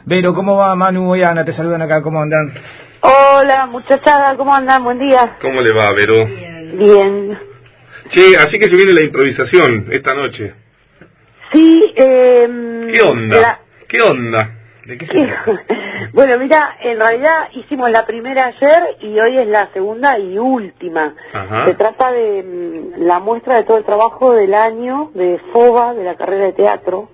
Vero, ¿cómo va? Manu y Ana te saludan acá, ¿cómo andan? Hola, muchachada, ¿cómo andan? Buen día. ¿Cómo le va, Vero? Bien. Che, así que se viene la improvisación esta noche. Sí, ¿Qué onda? ¿Qué onda? ¿De qué se trata? Bueno, mira, en realidad hicimos la primera ayer y hoy es la segunda y última. Ajá. Se trata de la muestra de todo el trabajo del año de FOBA, de la carrera de teatro.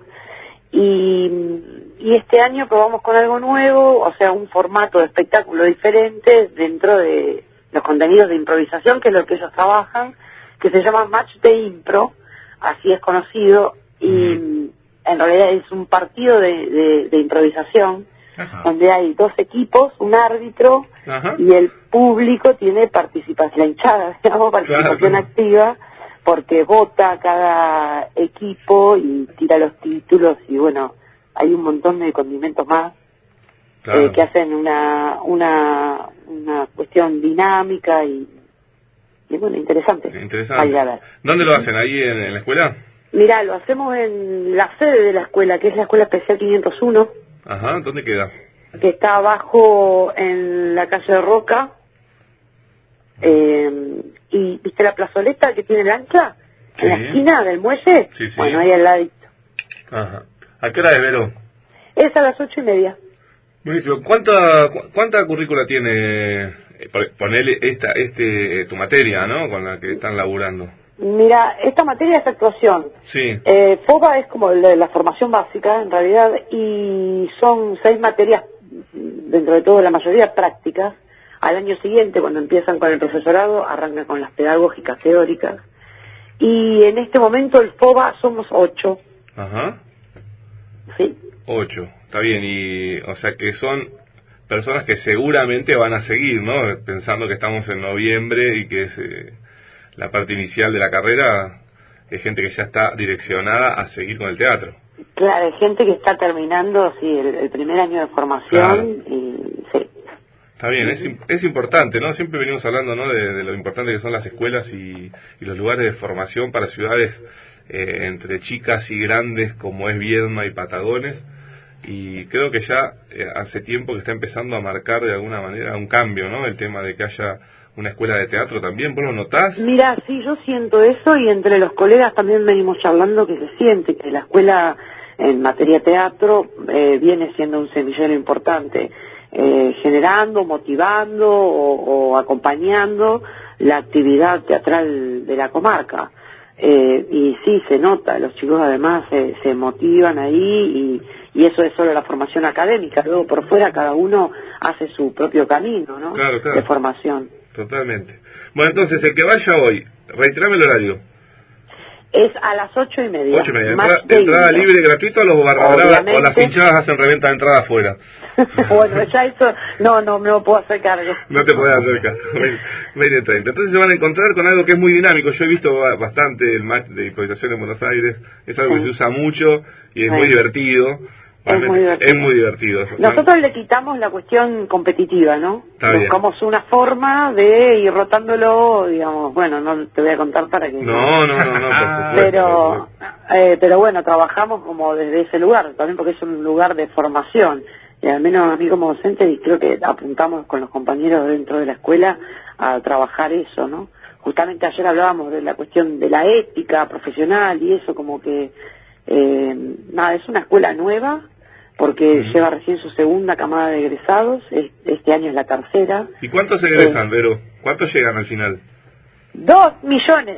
Y este año probamos con algo nuevo, o sea, un formato de espectáculo diferente dentro de los contenidos de improvisación, que es lo que ellos trabajan, que se llama Match de Impro, así es conocido, y en realidad es un partido de improvisación. Ajá. Donde hay dos equipos, un árbitro. Ajá. Y el público tiene participación, la hinchada, digamos, participación claro. activa, porque vota cada equipo y tira los títulos y bueno, hay un montón de condimentos más claro. Que hacen una cuestión dinámica y bueno, interesante. ¿Dónde lo hacen? ¿Ahí en la escuela? Mirá, lo hacemos en la sede de la escuela, que es la Escuela Especial 501. Ajá, ¿dónde queda? Que está abajo en la calle de Roca. Y ¿viste la plazoleta que tiene el ancla? Sí. En la esquina del muelle. Sí, sí. Bueno, ahí al ladito. Ajá. ¿A qué hora es, Vero? Es a las 8:30. Buenísimo. ¿Cuánta currícula tiene, ponele tu materia, ¿no? Con la que están laburando. Mira, esta materia es actuación. Sí. FOBA es como la formación básica, en realidad, y son 6 materias, dentro de todo la mayoría prácticas. Al año siguiente, cuando empiezan con el profesorado, arrancan con las pedagógicas teóricas. Y en este momento el FOBA somos 8. Ajá. Sí. 8, está bien, y o sea que son personas que seguramente van a seguir, ¿no? Pensando que estamos en noviembre y que es la parte inicial de la carrera, es gente que ya está direccionada a seguir con el teatro. Claro, hay gente que está terminando, sí, el primer año de formación claro. Y sí. Está bien, es importante, ¿no? Siempre venimos hablando, ¿no? De lo importante que son las escuelas y los lugares de formación para ciudades entre chicas y grandes como es Viedma y Patagones, y creo que ya hace tiempo que está empezando a marcar de alguna manera un cambio, ¿no? El tema de que haya una escuela de teatro también, ¿vos lo notás? Mira, sí, yo siento eso y entre los colegas también venimos charlando que se siente que la escuela en materia de teatro viene siendo un semillero importante, generando, motivando o acompañando la actividad teatral de la comarca. Y sí, se nota, los chicos además se motivan ahí y eso es solo la formación académica, luego por fuera cada uno hace su propio camino, ¿no? Claro, claro. De formación. Totalmente. Bueno, entonces, el que vaya hoy, reiterame el horario. Es a las 8:30. 8:30. ¿Entrada libre, gratuita o los barra o las hinchadas hacen reventa de entrada afuera? Bueno, ya eso, no me puedo hacer cargo. No te puedes hacer cargo. 20:30. Entonces se van a encontrar con algo que es muy dinámico. Yo he visto bastante el match de improvisación en Buenos Aires. Es algo que se usa mucho y es muy divertido. Es muy divertido. Nosotros le quitamos la cuestión competitiva, ¿no? Buscamos una forma de ir rotándolo, digamos, bueno, no te voy a contar para que... No, por supuesto. Pero bueno, trabajamos como desde ese lugar, también porque es un lugar de formación. Y al menos a mí como docente, y creo que apuntamos con los compañeros dentro de la escuela a trabajar eso, ¿no? Justamente ayer hablábamos de la cuestión de la ética profesional y eso, como que... nada, es una escuela nueva, porque lleva recién su segunda camada de egresados, este año es la tercera. ¿Y cuántos egresan, Vero? ¿Cuántos llegan al final? 2 millones.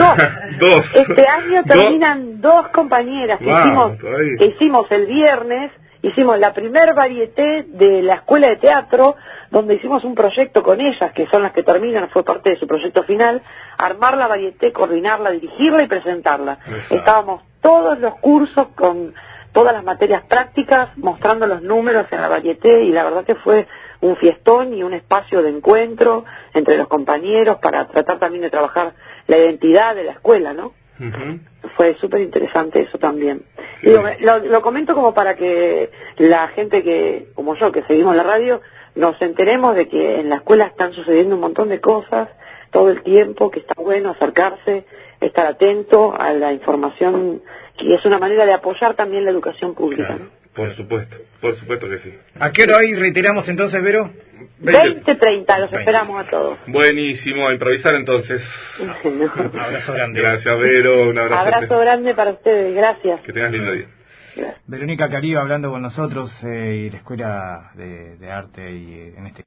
2. Este año terminan 2 compañeras que hicimos el viernes, hicimos la primer varieté de la escuela de teatro, donde hicimos un proyecto con ellas, que son las que terminan, fue parte de su proyecto final, armar la varieté, coordinarla, dirigirla y presentarla. Exacto. Estábamos todos los cursos con todas las materias prácticas, mostrando los números en la varieté, y la verdad que fue un fiestón y un espacio de encuentro entre los compañeros para tratar también de trabajar la identidad de la escuela, ¿no? Fue súper interesante eso también. Sí. Digo, lo comento como para que la gente que, como yo, que seguimos la radio, nos enteremos de que en la escuela están sucediendo un montón de cosas todo el tiempo, que está bueno acercarse, estar atento a la información, y es una manera de apoyar también la educación pública, claro, ¿no? Por supuesto que sí. ¿A qué hora hoy reiteramos entonces, Vero? 20:30, los esperamos a todos. Buenísimo, a improvisar entonces. Un abrazo grande. Gracias, Vero, un abrazo grande para ustedes, gracias. Que tengas lindo día. Verónica Caribe hablando con nosotros y la Escuela de Arte y en este